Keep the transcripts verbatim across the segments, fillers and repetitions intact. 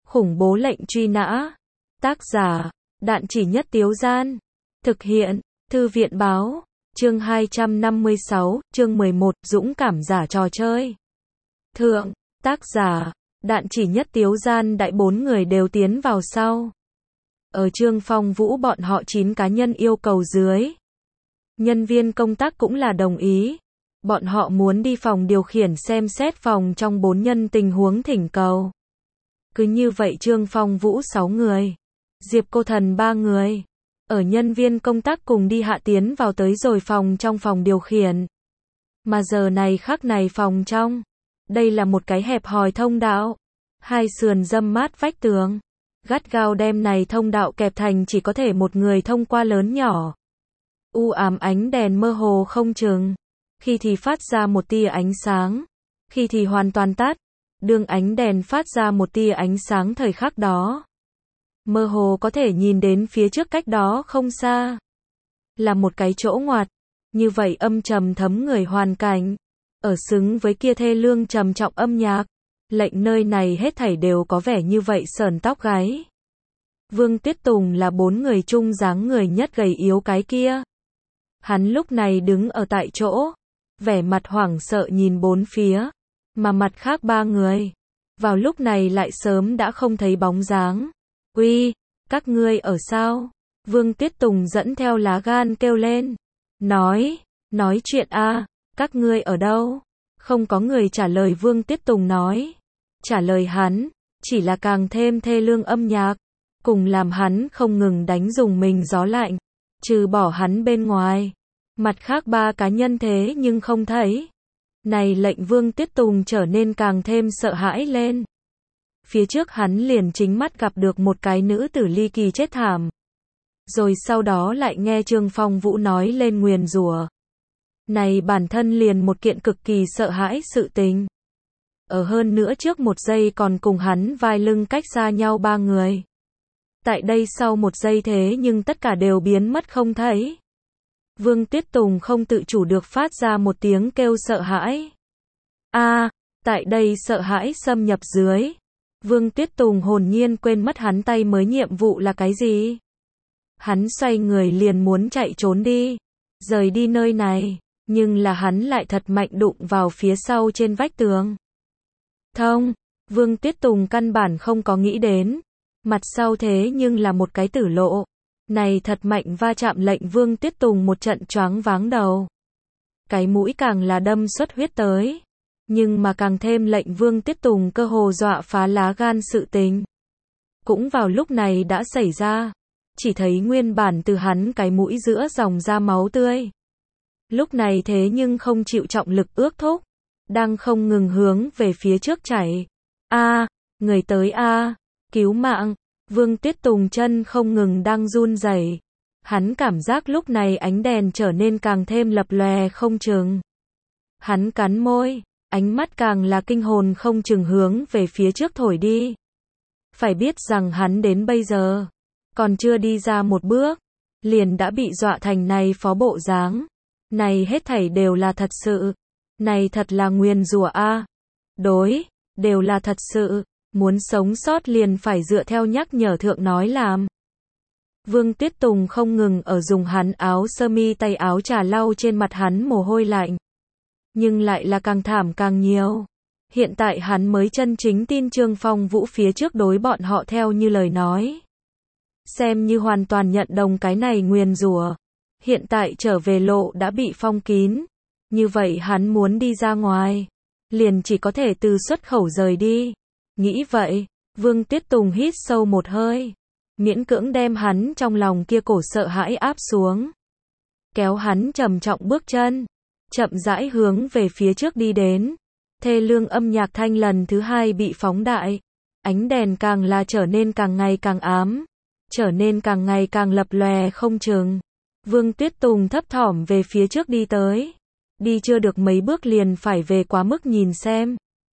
Khủng bố lệnh truy nã. Tác giả, Đạn Chỉ Nhất Tiếu Gian. Thực hiện, Thư viện Báo. Chương hai trăm năm mươi sáu, chương mười một, Dũng cảm giả trò chơi. Thượng, tác giả, Đạn Chỉ Nhất Tiếu Gian. Đại bốn người đều tiến vào sau. Ở Trương Phong Vũ bọn họ chín cá nhân yêu cầu dưới. Nhân viên công tác cũng là đồng ý. Bọn họ muốn đi phòng điều khiển xem xét phòng trong bốn nhân tình huống thỉnh cầu. Cứ như vậy Trương Phong Vũ sáu người. Diệp Cô Thần ba người. Ở nhân viên công tác cùng đi hạ tiến vào tới rồi phòng trong phòng điều khiển. Mà giờ này khắc này phòng trong. Đây là một cái hẹp hòi thông đạo. Hai sườn râm mát vách tường. Gắt gao đem này thông đạo kẹp thành chỉ có thể một người thông qua lớn nhỏ. U ám ánh đèn mơ hồ không chừng. Khi thì phát ra một tia ánh sáng. Khi thì hoàn toàn tắt. Đương ánh đèn phát ra một tia ánh sáng thời khắc đó. Mơ hồ có thể nhìn đến phía trước cách đó không xa. Là một cái chỗ ngoặt. Như vậy âm trầm thấm người hoàn cảnh. Ở xứng với kia thê lương trầm trọng âm nhạc. Lệnh nơi này hết thảy đều có vẻ như vậy sởn tóc gáy. Vương Tiết Tùng là bốn người chung dáng người nhất gầy yếu cái kia. Hắn lúc này đứng ở tại chỗ. Vẻ mặt hoảng sợ nhìn bốn phía. Mà mặt khác ba người. Vào lúc này lại sớm đã không thấy bóng dáng. Uy, các ngươi ở sao? Vương Tiết Tùng dẫn theo lá gan kêu lên. Nói, nói chuyện a, các ngươi ở đâu? Không có người trả lời Vương Tiết Tùng nói. Trả lời hắn, chỉ là càng thêm thê lương âm nhạc. Cùng làm hắn không ngừng đánh dùng mình gió lạnh. Trừ bỏ hắn bên ngoài. Mặt khác ba cá nhân thế nhưng không thấy. Này lệnh Vương Tiết Tùng trở nên càng thêm sợ hãi lên. Phía trước hắn liền chính mắt gặp được một cái nữ tử ly kỳ chết thảm. Rồi sau đó lại nghe Trương Phong Vũ nói lên nguyền rủa. Này bản thân liền một kiện cực kỳ sợ hãi sự tình. Ở hơn nữa trước một giây còn cùng hắn vai lưng cách xa nhau ba người. Tại đây sau một giây thế nhưng tất cả đều biến mất không thấy. Vương Tiết Tùng không tự chủ được phát ra một tiếng kêu sợ hãi. A, tại đây sợ hãi xâm nhập dưới. Vương Tiết Tùng hồn nhiên quên mất hắn tay mới nhiệm vụ là cái gì. Hắn xoay người liền muốn chạy trốn đi. Rời đi nơi này. Nhưng là hắn lại thật mạnh đụng vào phía sau trên vách tường. Thông, Vương Tiết Tùng căn bản không có nghĩ đến. Mặt sau thế nhưng là một cái tử lộ. Này thật mạnh va chạm lệnh Vương Tiết Tùng một trận choáng váng đầu. Cái mũi càng là đâm xuất huyết tới. Nhưng mà càng thêm lệnh Vương Tiết Tùng cơ hồ dọa phá lá gan sự tình. Cũng vào lúc này đã xảy ra. Chỉ thấy nguyên bản từ hắn cái mũi giữa dòng ra máu tươi. Lúc này thế nhưng không chịu trọng lực ước thúc. Đang không ngừng hướng về phía trước chảy. A, người tới a, cứu mạng. Vương Tiết Tùng chân không ngừng đang run rẩy. Hắn cảm giác lúc này ánh đèn trở nên càng thêm lập lòe không chừng. Hắn cắn môi, ánh mắt càng là kinh hồn không chừng hướng về phía trước thổi đi. Phải biết rằng hắn đến bây giờ, còn chưa đi ra một bước, liền đã bị dọa thành này phó bộ dáng. Này hết thảy đều là thật sự. Này thật là nguyền rủa a. Đối, đều là thật sự. Muốn sống sót liền phải dựa theo nhắc nhở thượng nói làm. Vương Tiết Tùng không ngừng ở dùng hắn áo sơ mi tay áo trà lau trên mặt hắn mồ hôi lạnh. Nhưng lại là càng thảm càng nhiều. Hiện tại hắn mới chân chính tin Trương Phong Vũ phía trước đối bọn họ theo như lời nói. Xem như hoàn toàn nhận đồng cái này nguyền rủa. Hiện tại trở về lộ đã bị phong kín. Như vậy hắn muốn đi ra ngoài. Liền chỉ có thể từ xuất khẩu rời đi. Nghĩ vậy, Vương Tiết Tùng hít sâu một hơi. Miễn cưỡng đem hắn trong lòng kia cổ sợ hãi áp xuống. Kéo hắn trầm trọng bước chân. Chậm rãi hướng về phía trước đi đến. Thê lương âm nhạc thanh lần thứ hai bị phóng đại. Ánh đèn càng là trở nên càng ngày càng ám. Trở nên càng ngày càng lập lòe không chừng. Vương Tiết Tùng thấp thỏm về phía trước đi tới. Đi chưa được mấy bước liền phải về quá mức nhìn xem.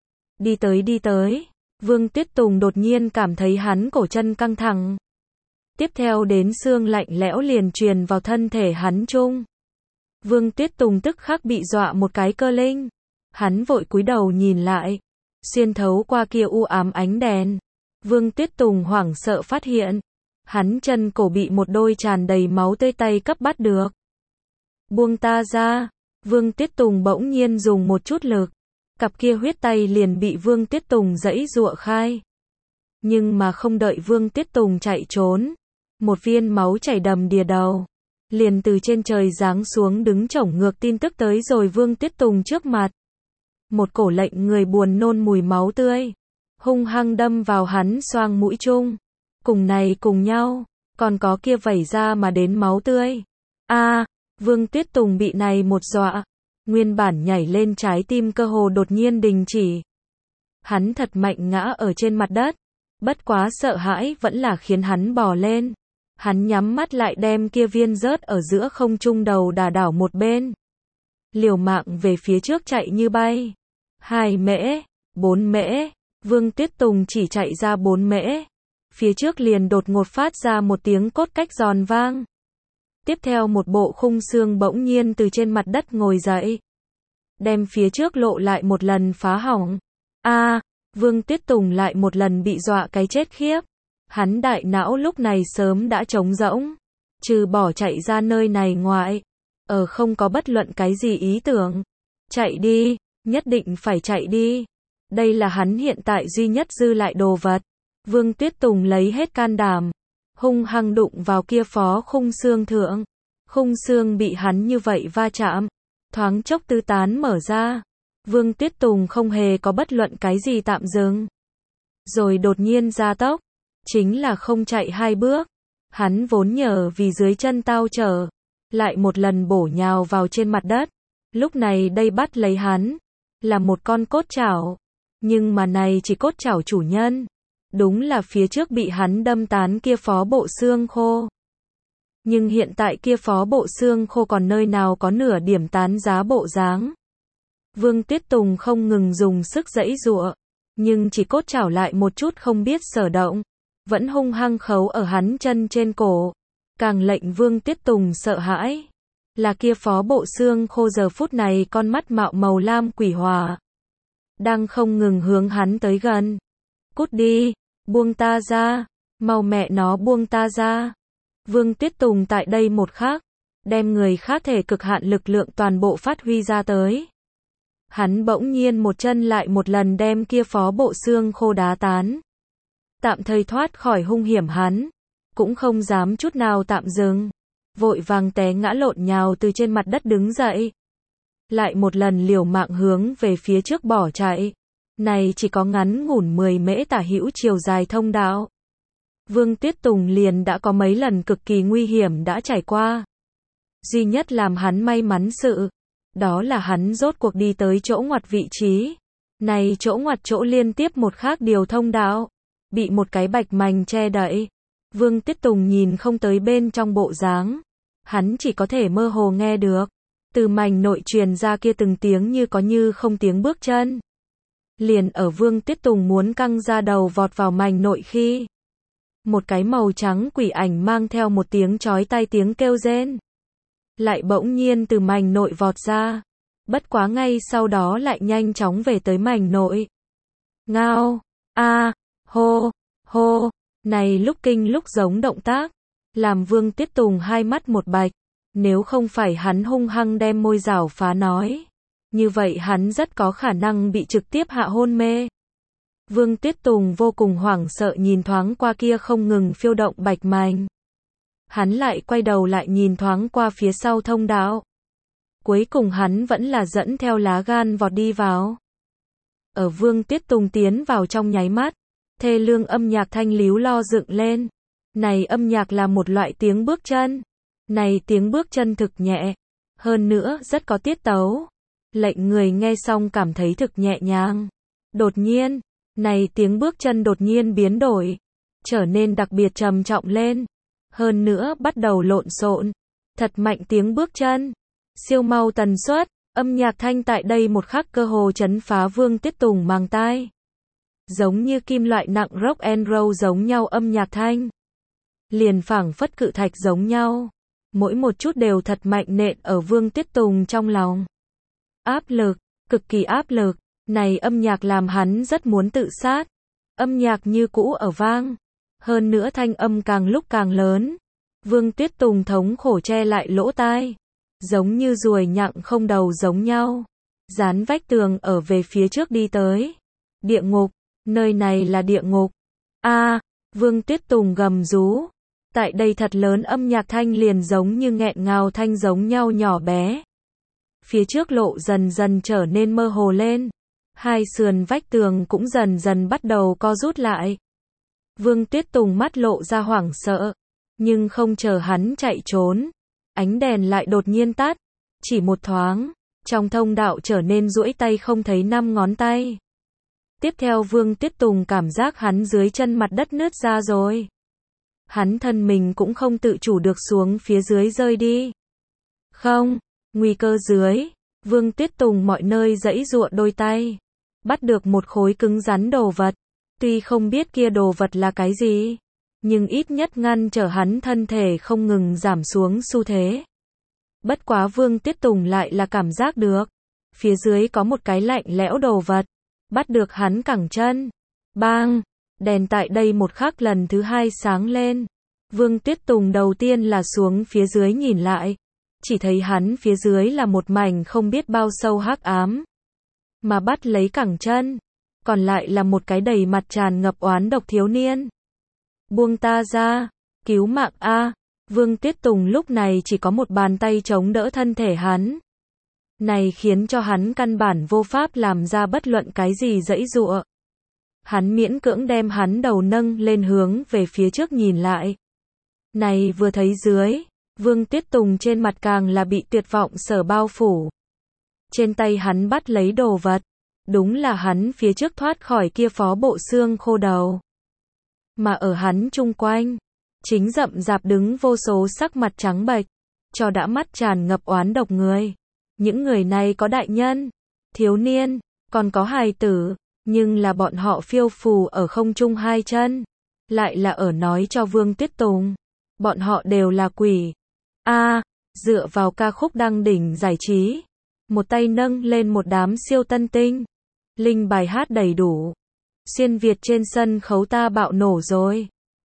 Đi tới đi tới. Vương Tiết Tùng đột nhiên cảm thấy hắn cổ chân căng thẳng. Tiếp theo đến xương lạnh lẽo liền truyền vào thân thể hắn chung. Vương Tiết Tùng tức khắc bị dọa một cái cơ linh. Hắn vội cúi đầu nhìn lại. Xuyên thấu qua kia u ám ánh đèn. Vương Tuyết Tùng hoảng sợ phát hiện, hắn chân cổ bị một đôi tràn đầy máu tươi tay cấp bắt được. Buông ta ra, Vương Tuyết Tùng bỗng nhiên dùng một chút lực, cặp kia huyết tay liền bị Vương Tuyết Tùng giãy giụa khai. Nhưng mà không đợi Vương Tuyết Tùng chạy trốn, một viên máu chảy đầm đìa đầu, liền từ trên trời giáng xuống đứng chổng ngược tin tức tới rồi Vương Tuyết Tùng trước mặt. Một cổ lệnh người buồn nôn mùi máu tươi, hung hăng đâm vào hắn xoang mũi chung. Cùng này cùng nhau, còn có kia vẩy ra mà đến máu tươi. A, Vương Tuyết Tùng bị này một dọa, nguyên bản nhảy lên trái tim cơ hồ đột nhiên đình chỉ. Hắn thật mạnh ngã ở trên mặt đất, bất quá sợ hãi vẫn là khiến hắn bò lên. Hắn nhắm mắt lại đem kia viên rớt ở giữa không trung đầu đả đảo một bên. Liều mạng về phía trước chạy như bay. Hai mễ, bốn mễ, Vương Tuyết Tùng chỉ chạy ra bốn mễ. Phía trước liền đột ngột phát ra một tiếng cốt cách giòn vang. Tiếp theo một bộ khung xương bỗng nhiên từ trên mặt đất ngồi dậy. Đem phía trước lộ lại một lần phá hỏng. A, Vương Tuyết Tùng lại một lần bị dọa cái chết khiếp. Hắn đại não lúc này sớm đã trống rỗng. Trừ bỏ chạy ra nơi này ngoại. Ở không có bất luận cái gì ý tưởng. Chạy đi, nhất định phải chạy đi. Đây là hắn hiện tại duy nhất dư lại đồ vật. Vương Tuyết Tùng lấy hết can đảm, hung hăng đụng vào kia phó khung xương thượng. Khung xương bị hắn như vậy va chạm, thoáng chốc tứ tán mở ra. Vương Tuyết Tùng không hề có bất luận cái gì tạm dừng. Rồi đột nhiên gia tốc, chính là không chạy hai bước. Hắn vốn nhờ vì dưới chân tao trở, lại một lần bổ nhào vào trên mặt đất. Lúc này đây bắt lấy hắn, là một con cốt chảo. Nhưng mà này chỉ cốt chảo chủ nhân. Đúng là phía trước bị hắn đâm tán kia phó bộ xương khô. Nhưng hiện tại kia phó bộ xương khô còn nơi nào có nửa điểm tán giá bộ dáng. Vương Tuyết Tùng không ngừng dùng sức giãy giụa, nhưng chỉ cốt chảo lại một chút không biết sở động, vẫn hung hăng khấu ở hắn chân trên cổ. Càng lệnh Vương Tuyết Tùng sợ hãi, là kia phó bộ xương khô giờ phút này con mắt mạo màu lam quỷ hỏa, đang không ngừng hướng hắn tới gần. Cút đi, buông ta ra, mau mẹ nó buông ta ra. Vương Tuyết Tùng tại đây một khắc, đem người khác thể cực hạn lực lượng toàn bộ phát huy ra tới. Hắn bỗng nhiên một chân lại một lần đem kia phó bộ xương khô đá tán. Tạm thời thoát khỏi hung hiểm hắn, cũng không dám chút nào tạm dừng. Vội vàng té ngã lộn nhào từ trên mặt đất đứng dậy. Lại một lần liều mạng hướng về phía trước bỏ chạy. Này chỉ có ngắn ngủn mười mễ tả hữu chiều dài thông đạo. Vương Tuyết Tùng liền đã có mấy lần cực kỳ nguy hiểm đã trải qua. Duy nhất làm hắn may mắn sự, đó là hắn rốt cuộc đi tới chỗ ngoặt vị trí. Này chỗ ngoặt chỗ liên tiếp một khác điều thông đạo, bị một cái bạch mành che đậy. Vương Tuyết Tùng nhìn không tới bên trong bộ dáng, hắn chỉ có thể mơ hồ nghe được, từ mành nội truyền ra kia từng tiếng như có như không tiếng bước chân. Liền ở Vương Tuyết Tùng muốn căng ra đầu vọt vào mành nội khi, một cái màu trắng quỷ ảnh mang theo một tiếng chói tai tiếng kêu rên, lại bỗng nhiên từ mành nội vọt ra, bất quá ngay sau đó lại nhanh chóng về tới mành nội. Ngao, a, hô, hô, này lúc kinh lúc giống động tác, làm Vương Tuyết Tùng hai mắt một bạch, nếu không phải hắn hung hăng đem môi rảo phá nói, như vậy hắn rất có khả năng bị trực tiếp hạ hôn mê. Vương Tuyết Tùng vô cùng hoảng sợ nhìn thoáng qua kia không ngừng phiêu động bạch mành. Hắn lại quay đầu lại nhìn thoáng qua phía sau thông đạo. Cuối cùng hắn vẫn là dẫn theo lá gan vọt đi vào. Ở Vương Tuyết Tùng tiến vào trong nháy mắt, thê lương âm nhạc thanh líu lo dựng lên. Này âm nhạc là một loại tiếng bước chân. Này tiếng bước chân thực nhẹ, hơn nữa rất có tiết tấu. Lệnh người nghe xong cảm thấy thực nhẹ nhàng. Đột nhiên, này tiếng bước chân đột nhiên biến đổi, trở nên đặc biệt trầm trọng lên. Hơn nữa bắt đầu lộn xộn, thật mạnh tiếng bước chân, siêu mau tần suất, âm nhạc thanh tại đây một khắc cơ hồ chấn phá Vương Tuyết Tùng màng tai. Giống như kim loại nặng rock and roll giống nhau âm nhạc thanh. Liền phảng phất cự thạch giống nhau. Mỗi một chút đều thật mạnh nện ở Vương Tuyết Tùng trong lòng. Áp lực, cực kỳ áp lực, này âm nhạc làm hắn rất muốn tự sát. Âm nhạc như cũ ở vang. Hơn nữa thanh âm càng lúc càng lớn. Vương Tuyết Tùng thống khổ che lại lỗ tai. Giống như ruồi nhặng không đầu giống nhau. Dán vách tường ở về phía trước đi tới. Địa ngục, nơi này là địa ngục. A, Vương Tuyết Tùng gầm rú. Tại đây thật lớn âm nhạc thanh liền giống như nghẹn ngào thanh giống nhau nhỏ bé. Phía trước lộ dần dần trở nên mơ hồ lên. Hai sườn vách tường cũng dần dần bắt đầu co rút lại. Vương Tuyết Tùng mắt lộ ra hoảng sợ. Nhưng không chờ hắn chạy trốn. Ánh đèn lại đột nhiên tắt. Chỉ một thoáng. Trong thông đạo trở nên duỗi tay không thấy năm ngón tay. Tiếp theo Vương Tuyết Tùng cảm giác hắn dưới chân mặt đất nứt ra rồi. Hắn thân mình cũng không tự chủ được xuống phía dưới rơi đi. Không, nguy cơ dưới. Vương Tuyết Tùng mọi nơi giãy giụa đôi tay. Bắt được một khối cứng rắn đồ vật. Tuy không biết kia đồ vật là cái gì. Nhưng ít nhất ngăn trở hắn thân thể không ngừng giảm xuống xu thế. Bất quá Vương Tuyết Tùng lại là cảm giác được. Phía dưới có một cái lạnh lẽo đồ vật. Bắt được hắn cẳng chân. Bang! Đèn tại đây một khắc lần thứ hai sáng lên. Vương Tuyết Tùng đầu tiên là xuống phía dưới nhìn lại. Chỉ thấy hắn phía dưới là một mảnh không biết bao sâu hắc ám. Mà bắt lấy cẳng chân. Còn lại là một cái đầy mặt tràn ngập oán độc thiếu niên. Buông ta ra. Cứu mạng A. Vương Tuyết Tùng lúc này chỉ có một bàn tay chống đỡ thân thể hắn. Này khiến cho hắn căn bản vô pháp làm ra bất luận cái gì giãy giụa. Hắn miễn cưỡng đem hắn đầu nâng lên hướng về phía trước nhìn lại. Này vừa thấy dưới, Vương Tuyết Tùng trên mặt càng là bị tuyệt vọng sở bao phủ. Trên tay hắn bắt lấy đồ vật. Đúng là hắn phía trước thoát khỏi kia phó bộ xương khô đầu. Mà ở hắn chung quanh, chính rậm rạp đứng vô số sắc mặt trắng bệch, cho đã mắt tràn ngập oán độc người. Những người này có đại nhân, thiếu niên, còn có hài tử, nhưng là bọn họ phiêu phù ở không trung hai chân, lại là ở nói cho Vương Tuyết Tùng, bọn họ đều là quỷ. A, dựa vào ca khúc đăng đỉnh giải trí, một tay nâng lên một đám siêu tân tinh, linh bài hát đầy đủ. Xuyên Việt trên sân khấu ta bạo nổ rồi.